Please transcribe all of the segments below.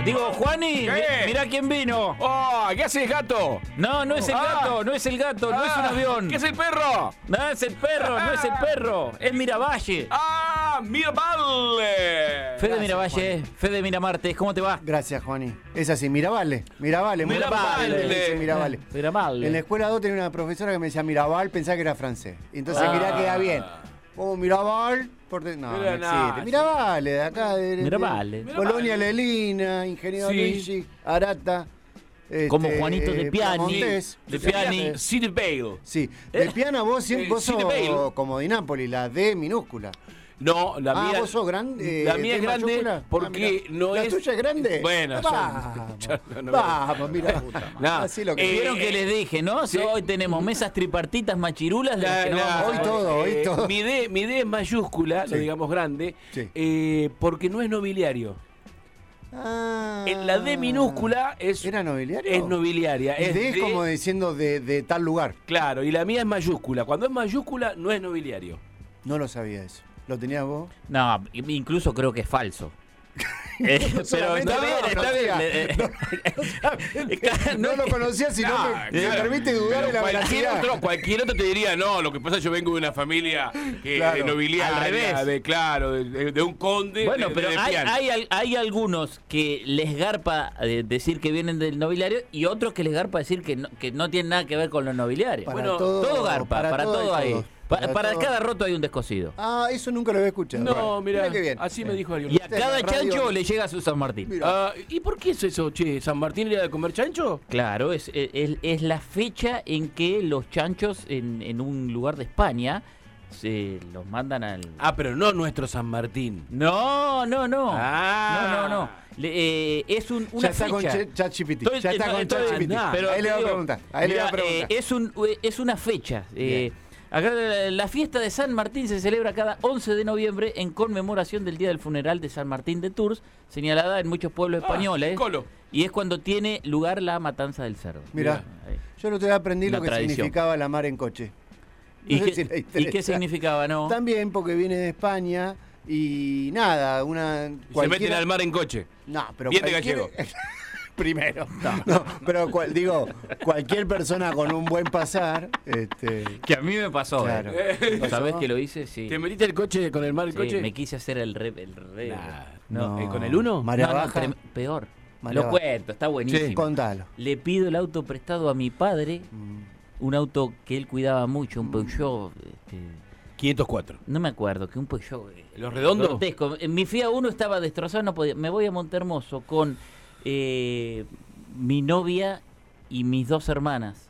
Digo, Juani, mirá quién vino. ¡Oh! ¿Qué haces, gato? No, no es el gato, no es el gato, no es un avión. ¿Qué es el perro? No es el perro, no es el perro. Es Miravalle. ¡Ah! ¡Miravalle! Fede Miravalle, Fede Miramartes, ¿cómo te va? Gracias, Juani. Es así, Miravalle. Miravalle. Miravalle. En la escuela 2 tenía una profesora que me decía Mirabal, pensaba que era francés. Entonces quería quedar bien. Como Mirabal, no existe. Miravalle, de acá, de Miravalle. Colonia Lelina, Ingeniero Luigi, Arata. Como Juanito de Piani. Montes, de Piani. City Bale. Sí, de Piana vos sos Bale. como Di Napoli, la D minúscula. No, la mía. ¿Vos sos grande? La mía es grande mayúscula? porque no ¿La es. tuya es grande? Bueno, vamos, mira. No, Así lo que Vieron que les dije, ¿no? sí. Hoy tenemos mesas tripartitas machirulas de las que no vamos a hablar. Hoy todo. Mi D es mayúscula, Sí. lo digamos grande, Sí. porque no es nobiliario. Ah, La D minúscula ¿era nobiliario? es nobiliaria. Y Es D es como diciendo de tal lugar. Claro, y la mía es mayúscula. Cuando es mayúscula, no es nobiliario. No lo sabía eso. ¿Lo tenías vos? No, incluso creo que es falso. Pero solamente está bien. No lo conocía, sino que me permite dudar de la veracidad. Cualquier otro te diría, no, lo que pasa es que yo vengo de una familia Claro, nobiliaria, al revés. de un conde. Bueno, pero de hay algunos que les garpa decir que vienen del nobiliario y otros que les garpa decir que no tienen nada que ver con lo nobiliario. Para Bueno, todo- todo garpa, para todo hay ahí. todo. Para todo. cada roto hay un descosido. Ah, eso nunca lo había escuchado. No, mira, qué bien. así me dijo alguien. Y a cada Radio- chancho le llega su San Martín. Mira. ¿Y por qué es eso, che? ¿San Martín era de comer chancho? Claro, es la fecha en que los chanchos en un lugar de España se los mandan al... Ah, pero no nuestro San Martín. No. Ah. No. Es una Ya está fecha. con ChatGPT. Estoy- Ya está con estoy- ChatGPT. pero Ahí le te voy a digo, preguntar. Ahí le voy a mira, preguntar. es una fecha. Acá la fiesta de San Martín se celebra cada 11 de noviembre en conmemoración del día del funeral de San Martín de Tours, señalada en muchos pueblos españoles. Colo. Y es cuando tiene lugar la matanza del cerdo. Mira, Ahí. yo no te aprendí Una lo que tradición. significaba la mar en coche. No ¿Y sé qué, si le y interesa. qué significaba, no? También porque viene de España y nada, Y se meten al mar en coche. No, pero Bien de cualquier- Primero. No, pero cualquier persona con un buen pasar, Que a mí me pasó. Claro. ¿Sabés que lo hice? Sí. ¿Te metiste el coche con el mar en Sí, coche? me quise hacer el re. Nah, No. ¿Con el 1? Marea No, baja. peor. Marea Lo baja. cuento, está buenísimo. Contalo. Le pido el auto prestado a mi padre, un auto que él cuidaba mucho, un Peugeot. 504. No me acuerdo, que un Peugeot. ¿Los redondos? grotesco. Mi Fiat 1 estaba destrozado, no podía. Me voy a Montehermoso con mi novia y mis 2 hermanas.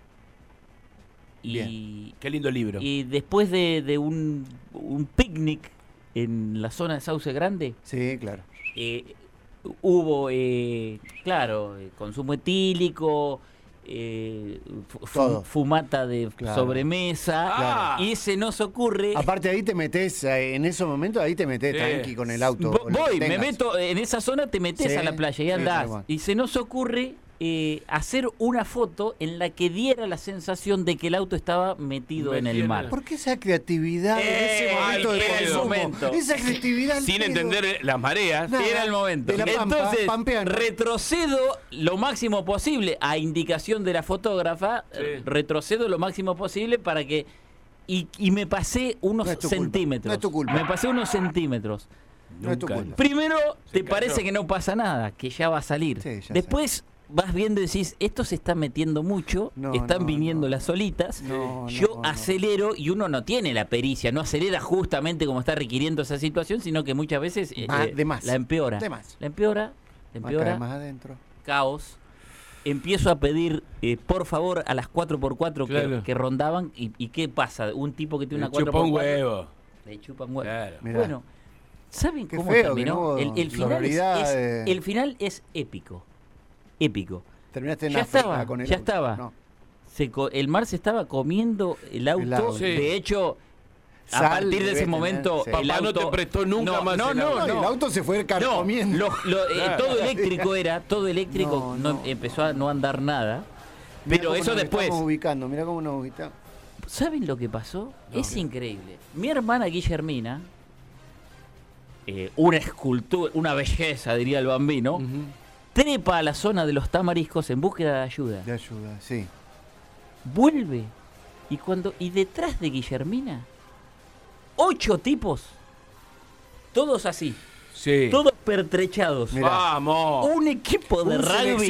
Qué lindo libro. Y después de un picnic en la zona de Sauce Grande, Sí, claro. hubo, claro, consumo etílico, Todo. fumata de Claro. sobremesa, Claro. y se nos ocurre... Aparte ahí te metes, en esos momentos ahí te metes Sí. tranqui con el auto. o lo que Voy, me tengas. meto, en esa zona te metes Sí, a la playa y sí, andás. tal cual. Y se nos ocurre hacer una foto en la que diera la sensación de que el auto estaba metido en el mar. ¿Por qué esa creatividad en ese momento al de pedo. consumo? Momento. Esa creatividad al Sin pedo. entender las mareas. Nada. Era el momento. De la pampa, Entonces, pampeano. retrocedo lo máximo posible a indicación de la fotógrafa, retrocedo lo máximo posible para que... Y me pasé unos No es tu culpa. centímetros. No es tu culpa. Me pasé unos centímetros. No es tu Nunca. culpa. Primero, te cayó. parece que no pasa nada, que ya va a salir. Sí, ya Después vas viendo y decís, esto se está metiendo mucho, No, están no, viniendo no. las olitas. No, Yo no. acelero y uno no tiene la pericia, no acelera justamente como está requiriendo esa situación, sino que muchas veces De más. la empeora. De más. La empeora, Acá más adentro. caos. Empiezo a pedir, por favor, a las 4x4 Claro. que rondaban. ¿Y qué pasa? Un tipo que tiene una Chupa 4x4 un huevo. le chupan huevo. Claro. Mirá. Bueno, ¿saben Qué cómo feo que terminó? no hubo El final sororidad de- el final es épico. Épico. Terminaste en Ya África estaba, con el ya auto. estaba. No. El mar se estaba comiendo el auto. El auto. Sí. De hecho, a Sal partir de debe ese tener, momento, sí. el Papá no auto te prestó nunca más el No, auto. el auto se fue No, carcomiendo. todo eléctrico era, todo eléctrico, No. empezó a no andar nada. Mirá Pero cómo eso nos después. estamos ubicando, mira cómo nos ubicamos. ¿Saben lo que pasó? Es increíble. Mi hermana Guillermina, una escultura, una belleza, diría el bambino, trepa a la zona de los Tamariscos en búsqueda de ayuda. De ayuda, sí. Vuelve y detrás de Guillermina, 8 tipos, todos así, Sí. todos pertrechados. Mirá. Vamos. Un equipo de rugby,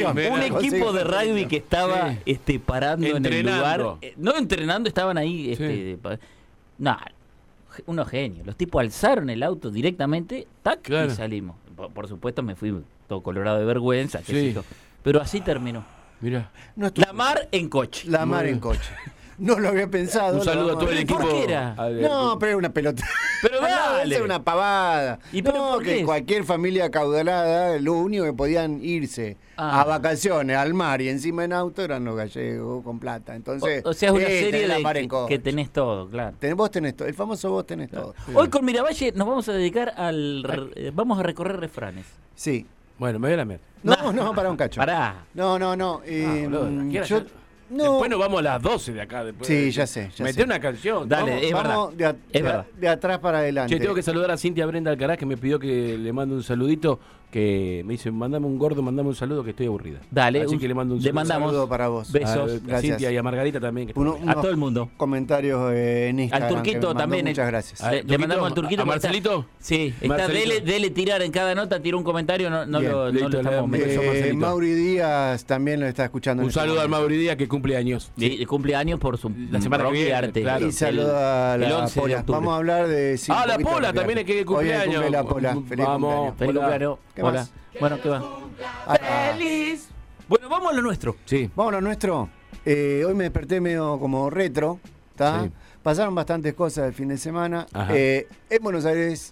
que estaba parando en el Entrenando. lugar. No entrenando, estaban ahí. No, unos genios. Los tipos alzaron el auto directamente, tac, Claro. y salimos. Por supuesto me fui todo colorado de vergüenza, qué Sí. sé yo. Pero así terminó. Mirá. No estuvo- La mar en coche. La mar en coche. No lo había pensado. Un saludo a todo el ¿Por equipo. qué era? No, pero era una pelota. Pero dale. Es una pavada. ¿Y pero no, por qué? que cualquier familia acaudalada, lo único que podían irse Ah. a vacaciones al mar y encima en auto eran los gallegos con plata. Entonces, O sea, es una serie tenés la de mar en que coche. tenés todo, claro. Vos tenés todo. El famoso vos tenés todo. Hoy con Miravalle nos vamos a dedicar vamos a recorrer refranes. Sí. Bueno, me voy a la mierda. No, para un cacho. Pará. No. Boludo, ¿qué era? yo, no. Después nos vamos a las 12 de acá. Después. Sí, ya sé. Meté una canción. Dale, vamos. es Vamos verdad. de, Es verdad. de atrás para adelante. Che, tengo que saludar a Cintia Brenda Alcaraz, que me pidió que le mande un saludito, que me dice, mandame un saludo, que estoy aburrida. Dale, Así que le mando un le saludo. mandamos saludo para vos. besos. A Gracias. Cintia y a Margarita también. Que Uno- a todo el mundo. Comentarios en Instagram. Al Turquito que me mandó, también. Muchas gracias. Ah, Le Turquito, mandamos al Turquito. ¿A Marcelito? Sí, está, Marcelito. dele tirar en cada nota, tira un comentario, no Bien, lo listo, estamos le- metiendo. Marcelito. Mauri Díaz también lo está escuchando. en Un este saludo al momento. Mauri Díaz, que cumple años. Sí, cumpleaños por su La semana que rock y viene, arte. claro. Y saluda a el la 11 de Pola. octubre. Vamos a hablar de... sí, un La poquito Pola de también es que cumpleaños. Hoy cumple la Pola. Feliz Vamos. cumpleaños. Feliz Hola. cumpleaños. ¿Qué Hola. más? Bueno, ¿qué va? Feliz. Bueno, vamos a lo nuestro. Sí. Vámonos, nuestro. Hoy me desperté medio como retro. ¿Tá? Sí. Pasaron bastantes cosas el fin de semana. Ajá. En Buenos Aires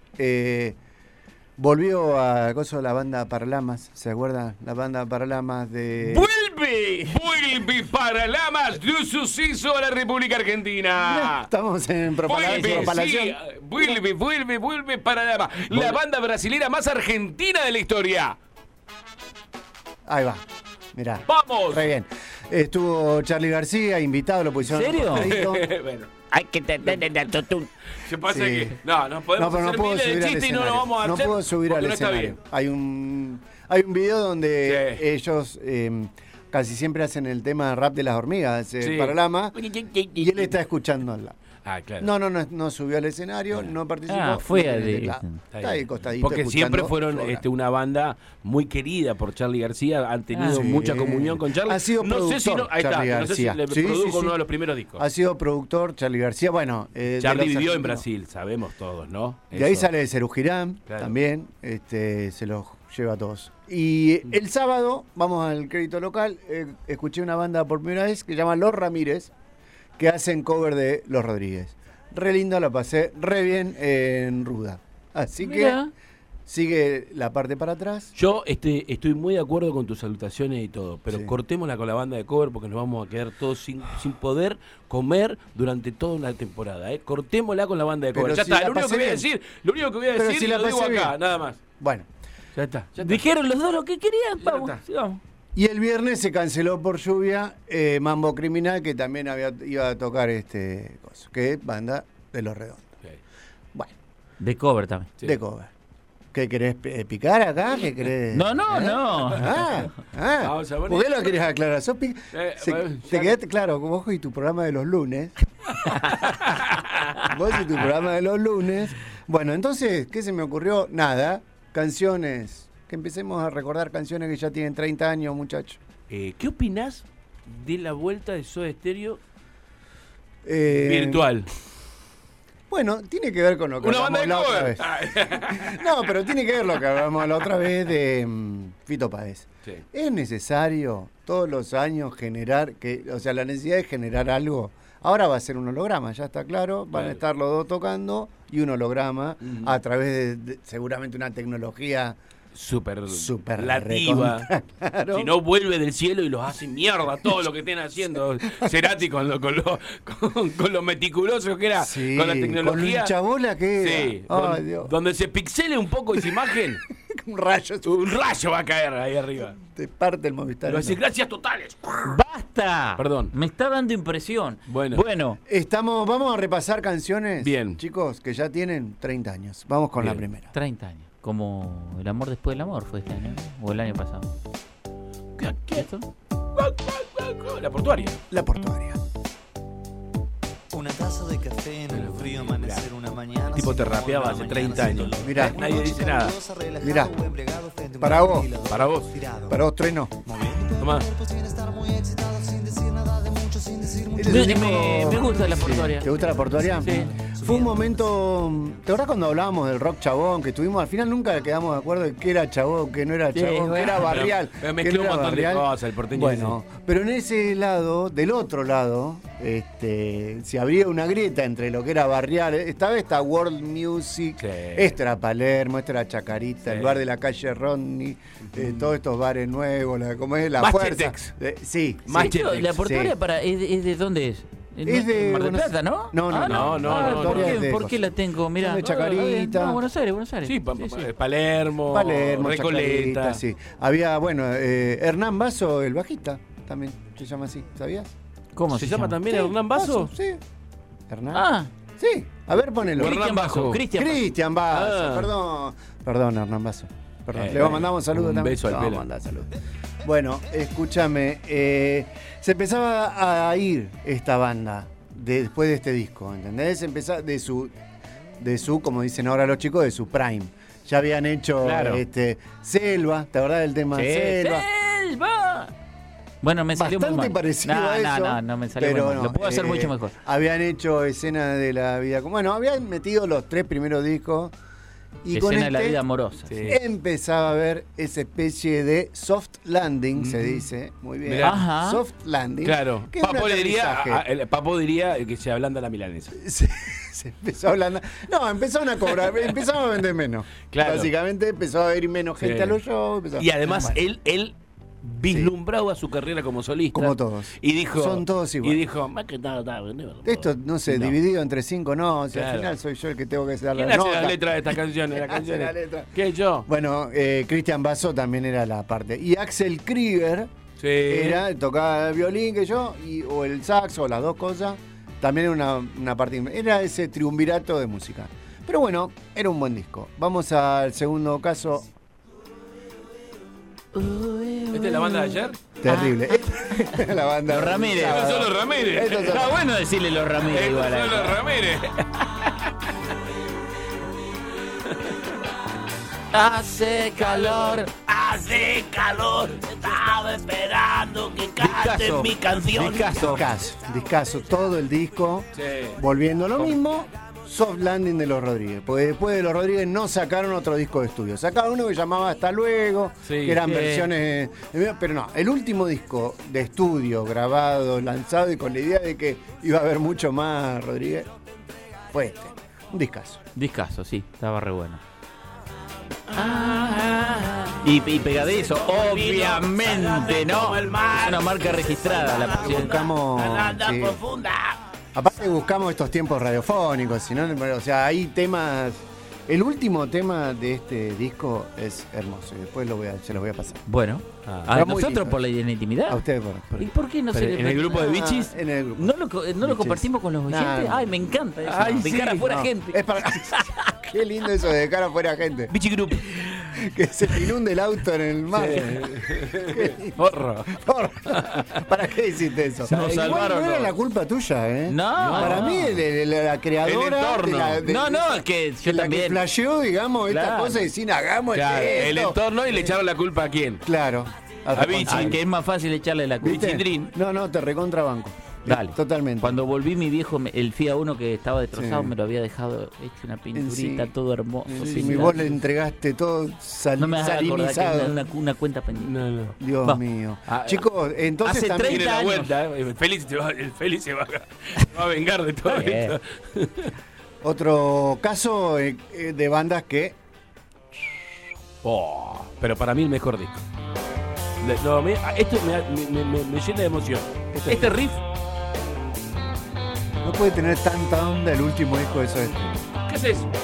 volvió a coso la banda Paralamas. ¿Se acuerdan? La banda Paralamas de... ¡Vuelve! ¡Vuelve para Lamas de un suceso a la República Argentina! Estamos en propalación. Vuelve, sí, vuelve para Lamas. La banda brasilera más argentina de la historia. Ahí va. Mirá. ¡Vamos! Re bien. Estuvo Charly García, invitado, lo pusieron. ¿En serio? Bueno, Hay que tener tutún. se pasa Sí. que... No podemos No, pero no hacer puedo miles de subir al chistes y no escenario. lo vamos a No hacer. puedo subir porque al no está escenario. bien. Hay un video donde Sí. ellos casi siempre hacen el tema rap de las hormigas, Sí. Paralama, y él está escuchando al lado. Ah, claro. No subió al escenario, no participó. Ah, fue no de- tiene teclado. Está Está ahí bien. costadito. Porque escuchando siempre fueron su obra. una banda muy querida por Charly García, han tenido Sí. mucha comunión con Charly. Ha sido no sé si productor, ahí está, Charly no sé si García. le Sí, produjo sí, sí. uno de los primeros discos. Ha sido productor Charly García, bueno. de Charly los vivió en argentinos. Brasil, sabemos todos, ¿no? De ahí Eso. sale Serú Girán, Claro. también, se los lleva a todos. Y el sábado, vamos al crédito local, escuché una banda por primera vez que se llama Los Ramírez, que hacen cover de Los Rodríguez. Re linda, la pasé re bien en Ruda. Así Mirá. que sigue la parte para atrás. Yo estoy muy de acuerdo con tus salutaciones y todo, pero Sí. cortémosla con la banda de cover porque nos vamos a quedar todos sin poder comer durante toda una temporada. Cortémosla con la banda de cover. Pero Ya si está, la lo único que pasé voy a bien. decir, lo único que voy a Pero decir si la lo digo pasé acá, bien. nada más. Bueno, Ya está. Dijeron los dos lo que querían, Ya vamos, está. sí, vamos. y el viernes se canceló por lluvia Mambo Criminal, que también iba a tocar coso, que es banda de Los Redondos. Ok. Bueno, De cover también. Sí. de cover. ¿Qué querés picar acá? ¿Qué querés? No. Vamos a ver. ¿Por qué lo querés aclarar? Bueno, Te quedaste claro, vos y tu programa de los lunes. Vos y tu programa de los lunes. Bueno, entonces, ¿qué se me ocurrió? Nada. Canciones. Que empecemos a recordar canciones que ya tienen 30 años, muchachos. ¿Qué opinás de la vuelta de Soda Stereo Virtual. virtual? Bueno, tiene que ver con lo que Una banda hablamos de la otra cover. vez. No, pero tiene que ver lo que hablamos la otra vez de Fito Páez. Sí. ¿Es necesario todos los años generar, la necesidad de generar algo? Ahora va a ser un holograma, ya está claro. Van Claro. a estar los dos tocando y un holograma a través de seguramente una tecnología Súper recontra, lativa. claro. Si no, vuelve del cielo y los hace mierda todo lo que estén haciendo. Cerati con lo meticuloso que era, Sí, con la con tecnología. el chabola que era. Sí, Ay, Dios. donde se pixele un poco esa imagen, Un rayo un rayo va a caer ahí arriba. te parte el Movistar. Pero decir gracias totales. ¡Basta! Perdón. Me está dando impresión. Bueno. Vamos a repasar canciones, Bien. chicos, que ya tienen 30 años. Vamos con la Bien. primera. 30 años. Como El amor después del amor fue este año, ¿no? O el año pasado. ¿Qué? ¿Esto? La portuaria. La portuaria. Una taza de café en el frío amanecer una mañana. El tipo te rapeaba hace 30 años. Mirá. Nadie dice nada. Mirá. Para vos. Para vos. Para vos, Trueno. Tomá. Me gusta la portuaria. ¿Te gusta la portuaria? Sí. Fue un momento. ¿Te acordás cuando hablábamos del rock chabón? Que estuvimos, al final nunca quedamos de acuerdo de qué era chabón, qué no era Sí, chabón, qué bueno. era barrial. Pero qué mezcló no era un montón de barrial. cosas, el porteño. Bueno, pero en ese lado, del otro lado, se abría una grieta entre lo que era barrial. Esta vez está World Music, Sí. esto era Palermo, esto era Chacarita, Sí. el bar de la calle Rodney, todos estos bares nuevos, ¿cómo es? La Machetex. fuerza. Sí, Más sí. La portuaria Sí. ¿es de dónde es? Es de Mar del Buenos- Plata, ¿no? No, no, Ah, no, no, Ah, no, ¿por no. qué? Es de ¿Por qué la tengo? Mirá. Son de Chacarita. No, Buenos Aires. Sí, Palermo, Palermo, Recoleta. Chacarita, sí. Había, bueno, Hernán Basso, el bajista, también se llama así, ¿sabías? ¿Cómo ¿Se llama también Sí, Hernán Basso? Sí. Hernán. Ah, Sí. A ver, ponelo. Hernán Cristian Basso. Basso. Cristian Basso, Ah. perdón. Perdón, Hernán Basso. Perdón. Le bueno, mandamos un saludo un también. beso al Le pelo. vamos a mandar saludos. Bueno, escúchame. Se empezaba a ir esta banda después de este disco, ¿entendés? Empezaba de su, como dicen ahora los chicos, de su prime. Ya habían hecho Claro. Selva, ¿te acordás del tema Sí. Selva? ¡Selva! Bueno, me salió muy Bastante mal. parecido a eso. No, me salió pero muy mal. no, Lo puedo hacer mucho mejor. Habían hecho Escena de la Vida. Bueno, habían metido los 3 primeros discos. Y con Escena de la este vida amorosa. Sí. empezaba a ver esa especie de soft landing, se dice. Muy bien. Mirá. Ajá. Soft landing. Claro, que es un Papo diría que se ablanda la milanesa. se empezó a hablar. No, empezaron a cobrar, empezaron a vender menos. Claro. Básicamente empezó a ir menos gente Sí. a los shows. Y además Bueno, él vislumbraba su carrera como solista. como todos. Y dijo, Son todos iguales. Y dijo, más que nada, Esto, no sé, No. dividido entre 5, no. O sea, Claro. al final soy yo el que tengo que dar la ¿Quién hace nota. la letra de esta canción? ¿Quién La hace canción la es- letra? ¿Qué yo? Bueno, Cristian Basso también era la parte. Y Axel Krieger Sí. tocaba el violín que yo, o el saxo, o las dos cosas. También era una parte. Era ese triunvirato de música. Pero bueno, era un buen disco. Vamos al segundo caso. ¿Esta es la banda de ayer? Terrible. La banda. Los Ramírez. Estos son los Ramírez. Estos son- Está bueno decirle los Ramírez Estos igual. son los Ramírez. Hace calor. Hace calor, estaba esperando que Discazo. mi canción. Discazo. Todo el disco. Sí. Volviendo a lo mismo. Soft Landing de los Rodríguez. Porque después de los Rodríguez no sacaron otro disco de estudio. Sacaron uno que llamaba Hasta Luego, Sí, que eran sí. versiones. Pero no, el último disco de estudio, grabado, lanzado y con la idea de que iba a haber mucho más Rodríguez, fue este. Un discazo. Discazo, sí, estaba re bueno. Y pegadizo, obviamente, ¿no? Es una marca registrada la posición. Buscamos. Sí. Aparte buscamos estos tiempos radiofónicos, si no, o sea, hay temas. El último tema de este disco es hermoso y después se los voy a pasar. Bueno, Ah. a Está muy nosotros lindo. por la intimidad. A ustedes ¿Y por qué no se le ¿En el grupo de bichis? En el grupo. ¿No lo Bichis. compartimos con los oyentes? No. Ay, me encanta eso. Ay, de sí, cara afuera No, gente. es para... Qué lindo eso de dejar afuera gente. Bichi Group. Que se te inunde el auto en el mar. Porro. ¿Para qué hiciste eso? Nos Igual salvaron no era los- la culpa tuya, ¿eh? No. Para mí, la creadora. El entorno. No, es que yo la que también. flasheó, digamos, esta Claro. cosa y sin hagamos Claro, esto. el entorno y le echaron la culpa a quién. Claro. A Vichy. Al que es más fácil echarle la culpa. ¿Viste? Bichindrín. No, te recontrabanco. Dale. Totalmente. Cuando volví, mi viejo, el Fiat Uno que estaba destrozado, Sí. me lo había dejado hecho una pinturita, Sí. todo hermoso. Sí, sin vos nada. le entregaste todo No me vas a acordar que salinizado. era una cuenta pendiente. No. Dios Va. mío. Ah, Chicos, entonces hace también... Tiene 30 la años. vuelta. El Félix se va a vengar de todo Está bien. esto. Otro caso de bandas que... Oh, pero para mí el mejor disco. Esto me llena de emoción. Este riff, No puede tener tanta onda el último disco de Soda Stereo. ¿qué es eso?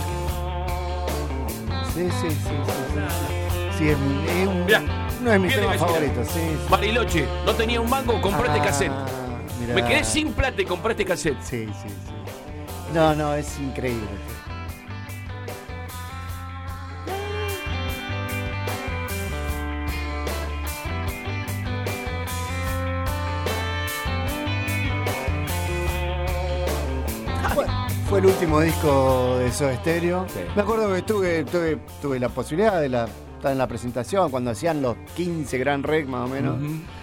Sí. Sí, es Mirá, uno de mis viene temas Gallina. favoritos. Sí. Bariloche, no tenía un mango, compré este cassette. Mirá. Me quedé sin plata y compré este cassette. Sí. No, es increíble. fue el último disco de Soda Stereo. Sí. Me acuerdo que tuve la posibilidad de estar en la presentación cuando hacían los 15 Grand Rex más o menos.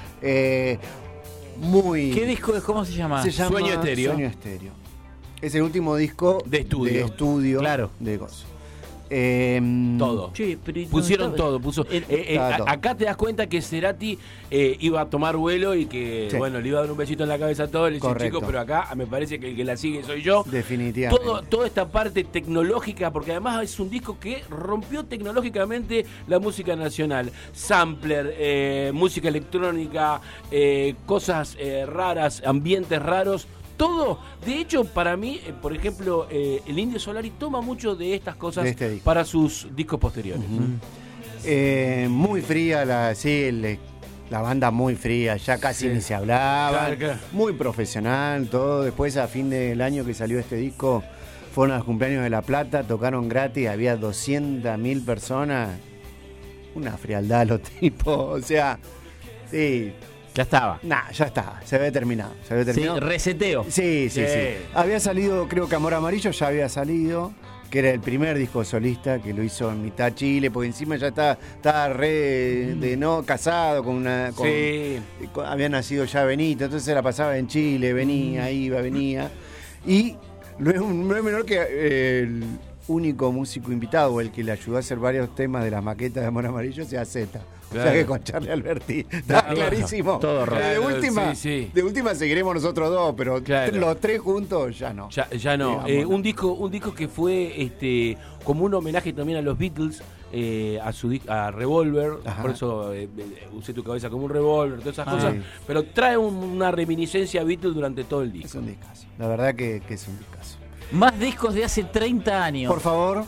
Muy. ¿Qué disco es? ¿Cómo se llama? Se llama Sueño Estéreo. Sueño Estéreo. Es el último disco De estudio. Claro. de Gozo. Todo. Che, pero ¿y Pusieron dónde todo. Estaba todo. Acá te das cuenta que Cerati iba a tomar vuelo y que, Sí. bueno, le iba a dar un besito en la cabeza a todos. Le dice, Correcto. chicos, pero acá me parece que el que la sigue soy yo. Definitivamente. Toda esta parte tecnológica, porque además es un disco que rompió tecnológicamente la música nacional. Sampler, música electrónica, cosas raras, ambientes raros. Todo, de hecho, para mí, por ejemplo, el Indio Solari toma mucho de estas cosas De este disco. para sus discos posteriores. Muy fría, la banda muy fría, ya casi Sí. ni se hablaba. Claro. Muy profesional, todo. Después, a fin del año que salió este disco, fueron a los cumpleaños de La Plata, tocaron gratis, había 200.000 personas. Una frialdad los tipos, o sea, sí. Ya estaba. Nah, ya está, se había terminado. Sí, reseteo. Sí. Había salido, creo que Amor Amarillo ya había salido, que era el primer disco solista que lo hizo en mitad Chile, porque encima ya estaba re de no casado con una. Había nacido ya Benito, entonces la pasaba en Chile, venía, iba, venía. Y no es menor que el único músico invitado, el que le ayudó a hacer varios temas de las maquetas de Amor Amarillo, sea Zeta. Claro. O sea que con Charlie Alberti está Claro. clarísimo. Todo rojo. De última seguiremos nosotros dos, pero Claro. los tres juntos ya no. Ya no. Digamos, no. Un disco que fue como un homenaje también a los Beatles, a Revolver, Ajá. por eso usé tu cabeza como un revólver, todas esas Ah. cosas, Sí. pero trae una reminiscencia a Beatles durante todo el Es disco. un discazo. La verdad que es un discazo. Más discos de hace 30 años. Por favor.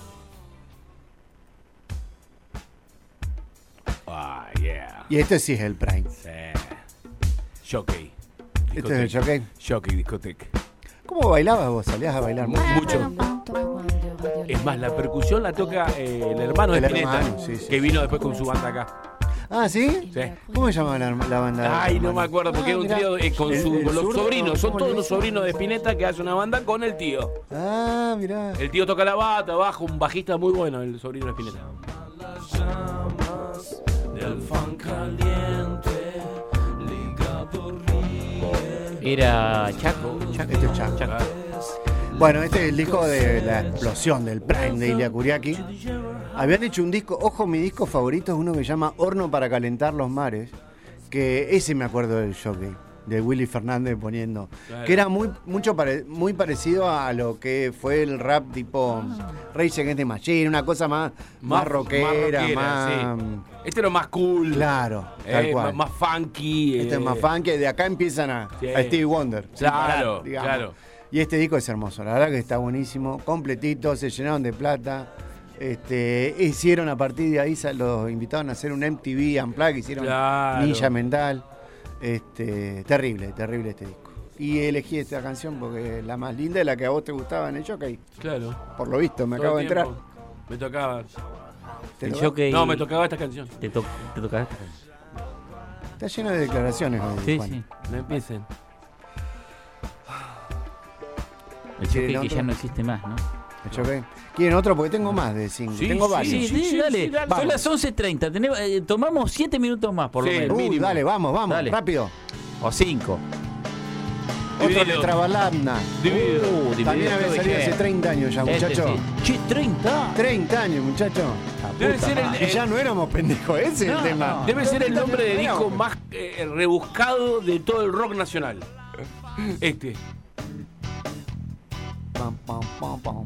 Ah, yeah. Y este sí es el Prime. Jockey. Este es el Jockey. Jockey Discoteca. ¿Cómo bailabas vos? Salías a bailar mucho. Mucho. Es más, la percusión la toca el hermano de El Spinetta, hermano, sí, que vino después con su banda acá. Ah, ¿sí? Sí. ¿Cómo se llama la banda? Ay, no me acuerdo, porque es un mirá. trío con El los zurdo, sobrinos. Son ¿cómo todos le los dicen? sobrinos de Spinetta que hace una banda con el tío. Ah, mirá. El tío toca la bata, bajo, un bajista muy bueno, el sobrino de Spinetta. Era Chaco. Este es Chaco. Bueno, este es el disco de la explosión del Prime de Ilia Kuriaki. Habían hecho un disco, ojo, mi disco favorito es uno que se llama Horno para calentar los mares, que ese me acuerdo del Jockey, de Willy Fernández poniendo, Claro. que era muy parecido a lo que fue el rap tipo Rage Against the Machine, una cosa más rockera, más... sí. Este era más cool. Claro, tal cual. Más funky. Este es más funky, de acá empiezan a Sí. Stevie Wonder. sin Claro, parar, digamos. claro. Y este disco es hermoso, la verdad que está buenísimo, completito, se llenaron de plata. Hicieron a partir de ahí, los invitaron a hacer un MTV Unplugged, hicieron Claro. Ninja Mental. Terrible este disco. Y elegí esta canción porque es la más linda, es la que a vos te gustaba en el Jockey. Claro. Por lo visto, me Todo acabo el de entrar. tiempo. Me tocaba. ¿Te El lo- Jockey. No, me tocaba esta canción. Te tocaba esta canción. Está lleno de declaraciones hoy, Sí, Juan. sí. No empiecen. El ¿Quieren Jockey que otro? ya no existe más, ¿no? El Jockey. ¿Quieren otro? Porque tengo más de 5. Sí, tengo sí, varios. Sí, dale. dale. Son las 11:30. Tomamos 7 minutos más, por lo Sí. menos. mínimo. Dale, vamos, Dale. rápido. O 5. Otro Dividido. Letra Balanda. Dividido. También había salido hace 30 años ya, muchacho. Che, 30. 30 años, muchacho. Debe ser Y ya no éramos pendejos, ese es No, el tema. no. Debe ser el nombre de Éramos. disco más rebuscado de todo el rock nacional. Este. Pam, pam, pam, pam.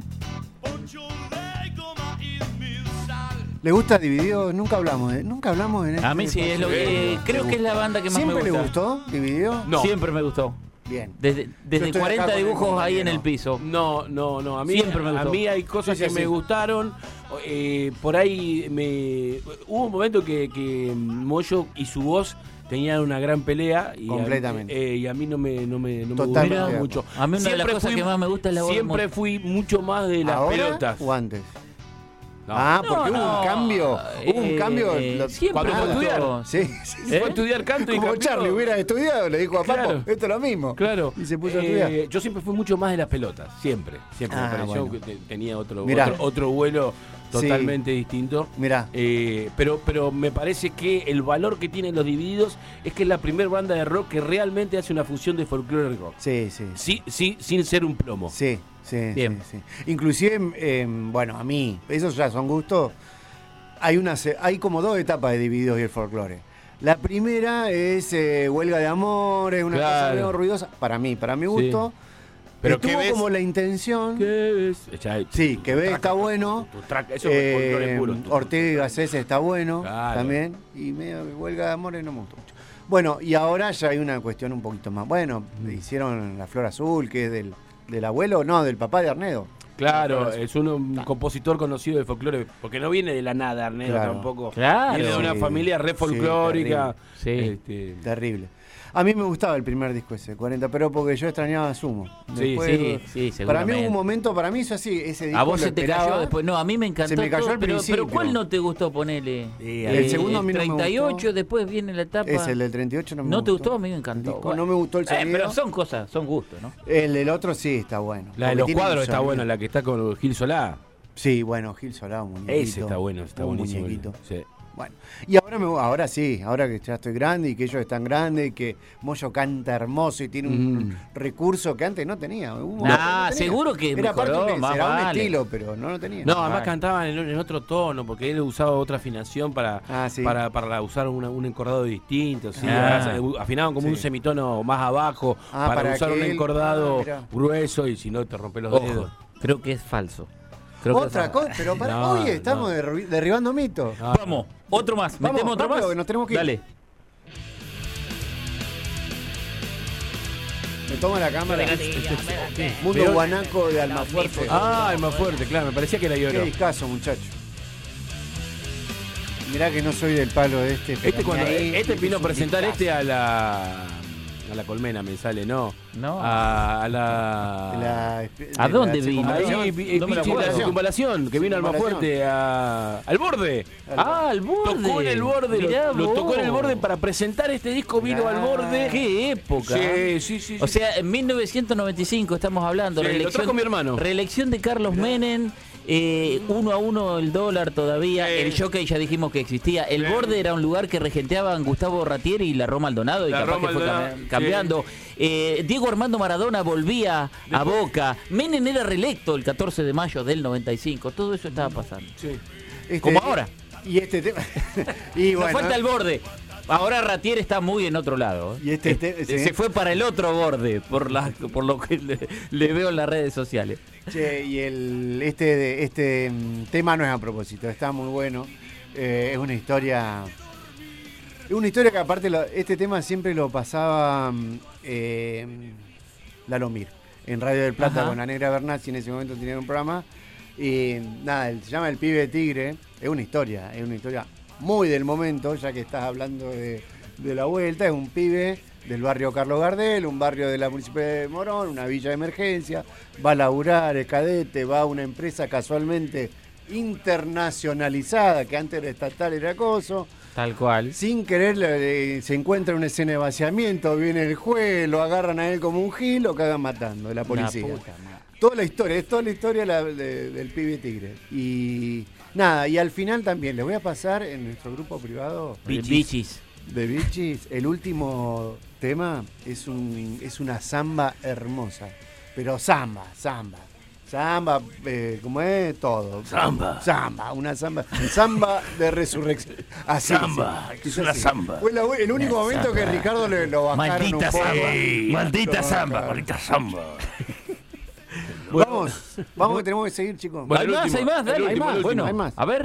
¿Le gusta Dividido? Nunca hablamos en este A mí sí, es lo que creo que es la banda que más me ¿Siempre gusta. le gustó Dividido? No. Siempre me gustó. Bien. Desde estoy 40 acá con el dibujos ahí en compañero. el piso. No. A mí, Siempre me gustó. a mí hay cosas Sí, sí, que me sí. gustaron. Por ahí hubo un momento que Moyo y su voz tenían una gran pelea. Y Completamente. y a mí no me Totalmente gustaba de mucho. A mí una de las cosas que más me gusta es la voz de Siempre Moyo. fui mucho más de las ¿Ahora pelotas. o antes? Porque hubo un cambio. Siempre cuando fue a estudiar. Sí. Fue a estudiar canto y Como cambió. Charlie hubiera estudiado, le dijo a Papo, Claro. esto es lo mismo. Claro. Y se puso a estudiar. Yo siempre fui mucho más de las pelotas, siempre. Me pareció bueno. que tenía otro vuelo totalmente distinto. Mirá. Pero me parece que el valor que tienen los Divididos es que es la primera banda de rock que realmente hace una fusión de folclore y rock. Sí. Sin ser un plomo. Sí. Bien. Sí. Inclusive, bueno, a mí, esos ya son gustos. Hay como 2 etapas de Divididos y el folclore. La primera es Huelga de Amor, es una cosa medio ruidosa, para mi gusto. Pero tuvo ¿qué ves? como la intención. ¿Qué ves? Sí, que ves está bueno. Eso es folclore puro. Ortega y Gasset está bueno también. Y medio Huelga de Amor no me gustó mucho. Bueno, y ahora ya hay una cuestión un poquito más. Bueno, hicieron La Flor Azul, que es del abuelo, no, del papá de Arnedo. Claro, es un compositor conocido de folclore, porque no viene de la nada, Arnedo tampoco. Claro. Viene de una familia re folclórica. Sí. Terrible. A mí me gustaba el primer disco ese, 40, pero porque yo extrañaba a Sumo. Sí, Después, para mí hubo un momento, para mí eso así, ese disco a vos lo se te esperaba. cayó después. No, a mí me encantó. Se me cayó todo, al pero principio. ¿cuál no te gustó ponerle? El segundo a mí no me 38, gustó. después viene la etapa. Es el del 38, no me ¿No gustó. te gustó? A mí me encantó. El disco no me gustó el sonido. Pero son cosas, son gustos, ¿no? El del otro sí está bueno. La de Porque los tiene cuadros un está sonido. buena, la que está con Gil Solá. Sí, bueno, Gil Solá, un muñequito. Ese está bueno, está un buenísimo. muñequito. Sí. Bueno, y ahora sí, ahora que ya estoy grande y que ellos están grandes y que Moyo canta hermoso y tiene un recurso que antes no tenía. Seguro que era mejoró, parte más será un vale. estilo, pero no lo tenía. No, además cantaban en otro tono, porque él usaba otra afinación para usar un encordado distinto. ¿sí? Afinaban como un semitono más abajo para usar un encordado grueso y si no te rompe los dedos. Creo que es falso. Otra cosa, pero hoy estamos derribando mitos. Vamos, otro más. ¿Metemos otro más? Nos tenemos que ir. Dale. Me toma la cámara. Mundo Guanaco de Almafuerte. Almafuerte, claro, me parecía que era Qué Lloro. discazo, muchacho. Mirá que no soy del palo de este. Este vino a presentar a la colmena, me sale, ¿no? A ¿A dónde vino? La circunvalación, que vino Almafuerte al borde. Al borde. Tocó en el borde, lo tocó en el borde para presentar este disco, vino al borde. ¡Qué época! Sí. O sea, en 1995 estamos hablando. Sí, lo trajo mi hermano. Reelección de Carlos Menem. 1-1 el dólar todavía. El Jockey ya dijimos que existía. El Borde era un lugar que regenteaban Gustavo Ratieri y la Roma Maldonado y capaz que fue cambiando. Diego Armando Maradona volvía a Boca. Menem era reelecto el 14 de mayo del 95. Todo eso estaba pasando. Como ahora. Y este tema. Y Nos falta el Borde. Ahora Ratier está muy en otro lado. Y se fue para el otro borde, por lo que le veo en las redes sociales. Che, y este tema no es a propósito, está muy bueno. Es una historia. Es una historia que aparte este tema siempre lo pasaba Lalo Mir en Radio del Plata. Con la Negra Bernazzi, en ese momento tenían un programa. Y nada, se llama El Pibe Tigre. Es una historia muy del momento, ya que estás hablando de la vuelta. Es un pibe del barrio Carlos Gardel, un barrio de la municipalidad de Morón, una villa de emergencia. Va a laburar, es cadete, va a una empresa casualmente internacionalizada, que antes era estatal, era acoso. Tal cual. Sin querer se encuentra en una escena de vaciamiento, viene el juez, lo agarran a él como un gil, lo cagan matando de la policía. Toda la historia del Pibe Tigre. Y nada, y al final también les voy a pasar en nuestro grupo privado Bichis. de Bichis. El último tema es una samba hermosa. Pero samba, ¿cómo es? Todo. Samba, una samba. Samba de resurrección. Así. Samba, es una samba. Fue el único momento que Ricardo lo bajaron un poco. Maldita samba. Vamos que tenemos que seguir, chicos. Bueno, hay más, dale. el último. Bueno, hay más. A ver.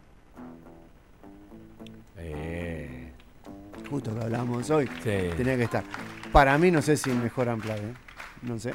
Justo que hablábamos hoy, Sí. tenía que estar. Para mí, no sé si mejor Unplugged, no sé.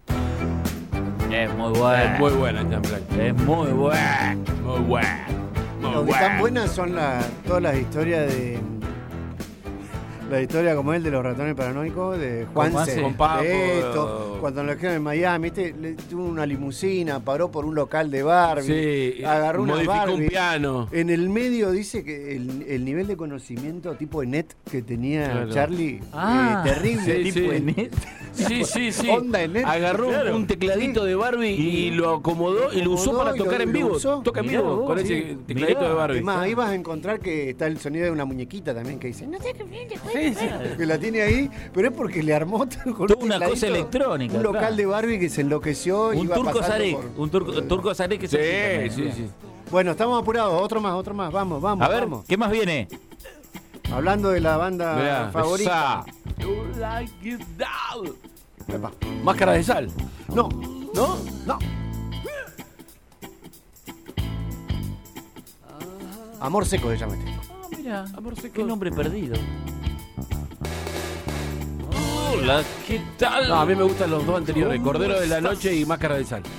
Es muy bueno. Es muy buena esta Unplugged. Es muy bueno. Muy buena. Lo que están buenas son todas las historias La historia como el de los ratones paranoicos de Juanse. Con Papo. De esto, cuando lo dejaron en Miami, ¿viste? Tuvo una limusina, paró por un local de Barbie, Sí, agarró una modificó Barbie. un piano. En el medio dice que el nivel de conocimiento tipo de net que tenía Claro. Charlie, terrible. Sí, tipo sí. en net. Sí. Onda en net. Agarró Claro. un tecladito de Barbie y lo acomodó y lo usó para y lo- tocar en lo vivo. usó. Toca en Mirá vivo vos, con sí. ese tecladito Mirá. de Barbie. Es más, ahí vas a encontrar que está el sonido de una muñequita también que dice, no sé qué bien, Sí, sí. que la tiene ahí, pero es porque le armó con Toda un una cosa tecladito, electrónica, un local claro. de Barbie que se enloqueció y Un iba turco pasando Zarek. por- Un turco Zarek que se Sí. Bueno, estamos apurados, otro más, vamos. A ver, vamos. ¿qué más viene? Hablando de la banda Mirá, favorita. esa. You like it now. Epa. Máscara de sal. No, ¿No? Amor seco se llama este. Ah, mira, Amor seco. qué nombre perdido. Hola, ¿qué tal? No, a mí me gustan los dos anteriores, Cordero de la Noche y Máscara de Sal.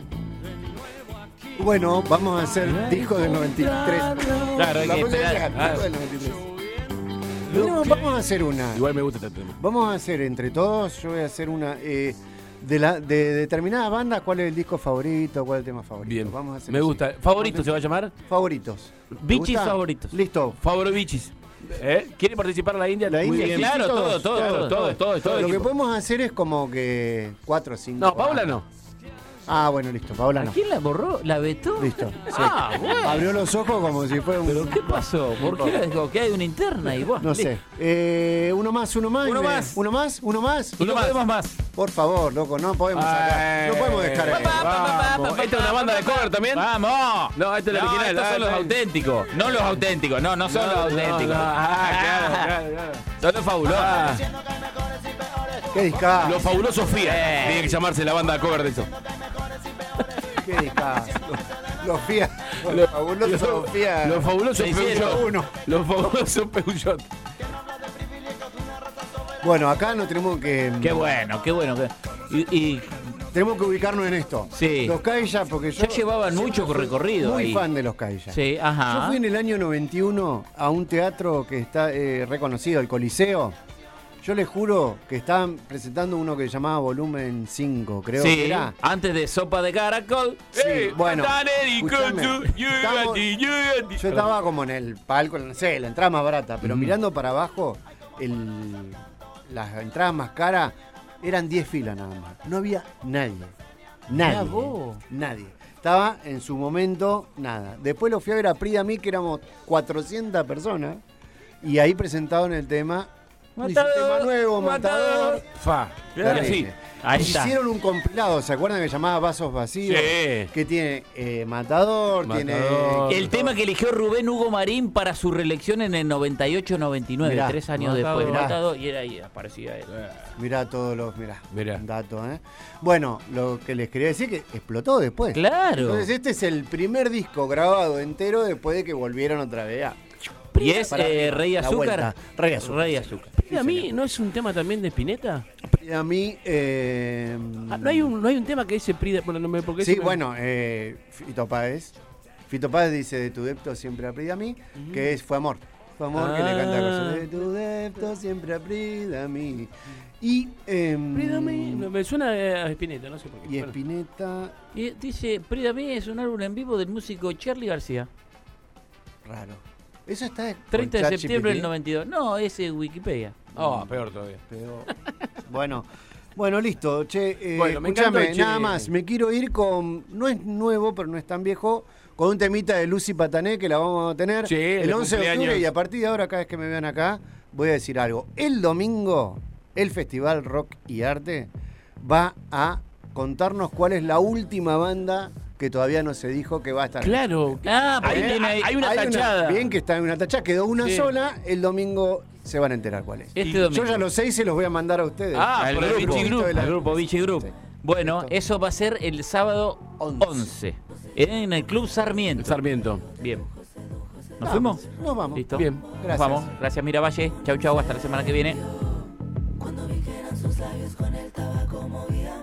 Bueno, vamos a hacer disco del 93. Claro, hay La que próxima esperar. es disco del 93. No, vamos a hacer una. Igual me gusta este tema. Vamos a hacer entre todos, yo voy a hacer una de determinadas bandas, cuál es el disco favorito, cuál es el tema favorito. Bien, Vamos a hacer me así. gusta. ¿Favorito se va a llamar? Favoritos. ¿Te Bichis gusta? favoritos. Listo. Favorobichis. ¿Quiere participar la India? La Muy India, bien. sí, Claro, todos, todo, claro, todo Lo que equipo. podemos hacer es como que 4 o 5. No, Paula no. Ah, bueno, listo. Paula ¿A no. quién la borró? ¿La vetó? Listo. Sí. Ah, bueno. Abrió los ojos como si fuera un. ¿Pero qué pasó? ¿Por qué la dejó? ¿Que hay una interna? Y vos, No sé. Uno más. Uno más. Uno más. Y no podemos más. Por favor, loco, no podemos sacar. No podemos dejar ahí. Vamos. ¿Esta es una banda de cover también? ¡Vamos! No, esta es la original. Estos son los auténticos. No los auténticos. No son los auténticos. Claro. Son los fabulosos. Qué discazo. Los fabulosos Fía. Tiene que llamarse la banda de cover de eso. Qué discazo. Los Fiat. Los fabulosos Fiat. Los fabulosos 601. Peugeot. Los fabulosos Peugeot. Bueno, acá no tenemos que. Qué bueno, qué bueno. Y Tenemos que ubicarnos en esto. Sí. Los Caiya, porque yo. ya llevaban mucho recorrido Muy ahí. fan de los Caiya. Sí, ajá. Yo fui en el año 91 a un teatro que está reconocido, el Coliseo. Yo les juro que estaban presentando uno que se llamaba Volumen 5, creo Sí, que era. antes de Sopa de Caracol. Sí, bueno, escuchame, yo estaba como en el palco, no sé, la entrada más barata, pero mirando para abajo, las entradas más caras eran 10 filas nada más. No había nadie. Mirá vos. Nadie. Estaba en su momento, nada. Después lo fui a ver a Prida mí, que éramos 400 personas, y ahí presentaron el tema. Matador, Dice, tema nuevo, Matador. Fa. Claro, Terrible. sí. Ahí está. Hicieron un compilado, ¿se acuerdan que llamaba Vasos Vacíos? Sí. Que tiene Matador, tiene. El tema que eligió Rubén Hugo Marín para su reelección en el 98-99, Mirá, 3 años Matador. después. Mirá. Matador, y era ahí, aparecía él. Mirá todos los. Mirá. Un dato, ¿eh? Bueno, lo que les quería decir que explotó después. Claro. Entonces, este es el primer disco grabado entero después de que volvieron otra vez a. Y es Para arriba, Rey la Azúcar. vuelta. Rey Azúcar. Rey Azúcar. ¿Y a mí no es un tema también de Spinetta? A mí. No hay un tema que dice Prida. Bueno, no me porque Sí, eso me- bueno, Fito Páez. Fito Páez dice de tu depto siempre aprida a mí, que fue amor. Fue amor que le canta cosas. De tu depto siempre aprida a mí. Y. Prida a mí. Me suena a Spinetta, no sé por qué. Y Bueno. Spinetta. Y dice, Prida Mí es un álbum en vivo del músico Charly García. Raro. Eso está. 30 de con septiembre del ChatGPT. 92. No, es Wikipedia. Peor todavía. Pero, bueno, listo. Che, Bueno, me escúchame, encantó, che. nada más. Me quiero ir con. No es nuevo, pero no es tan viejo. Con un temita de Lucy Patané que la vamos a tener Sí, el de 11 de octubre. cumpleaños. Y a partir de ahora, cada vez que me vean acá, voy a decir algo. El domingo, el Festival Rock y Arte va a contarnos cuál es la última banda que todavía no se dijo que va a estar. Claro. Ah, porque Hay- tiene ahí. hay una tachada. Bien que está en una tachada. Quedó una Sí. sola. El domingo se van a enterar cuál es. Este domingo. Yo ya los 6 se los voy a mandar a ustedes. Al por el grupo, Vichy Group. al grupo Vichy Group. Sí. Bueno, Listo. eso va a ser el sábado 11 en el Club Sarmiento. Sarmiento. Bien. ¿Nos fuimos? Nos vamos. Listo. Bien. Nos vamos. Gracias, Miravalle. Chau, chau. Hasta la semana que viene. Cuando vi que eran sus labios con el tabaco movían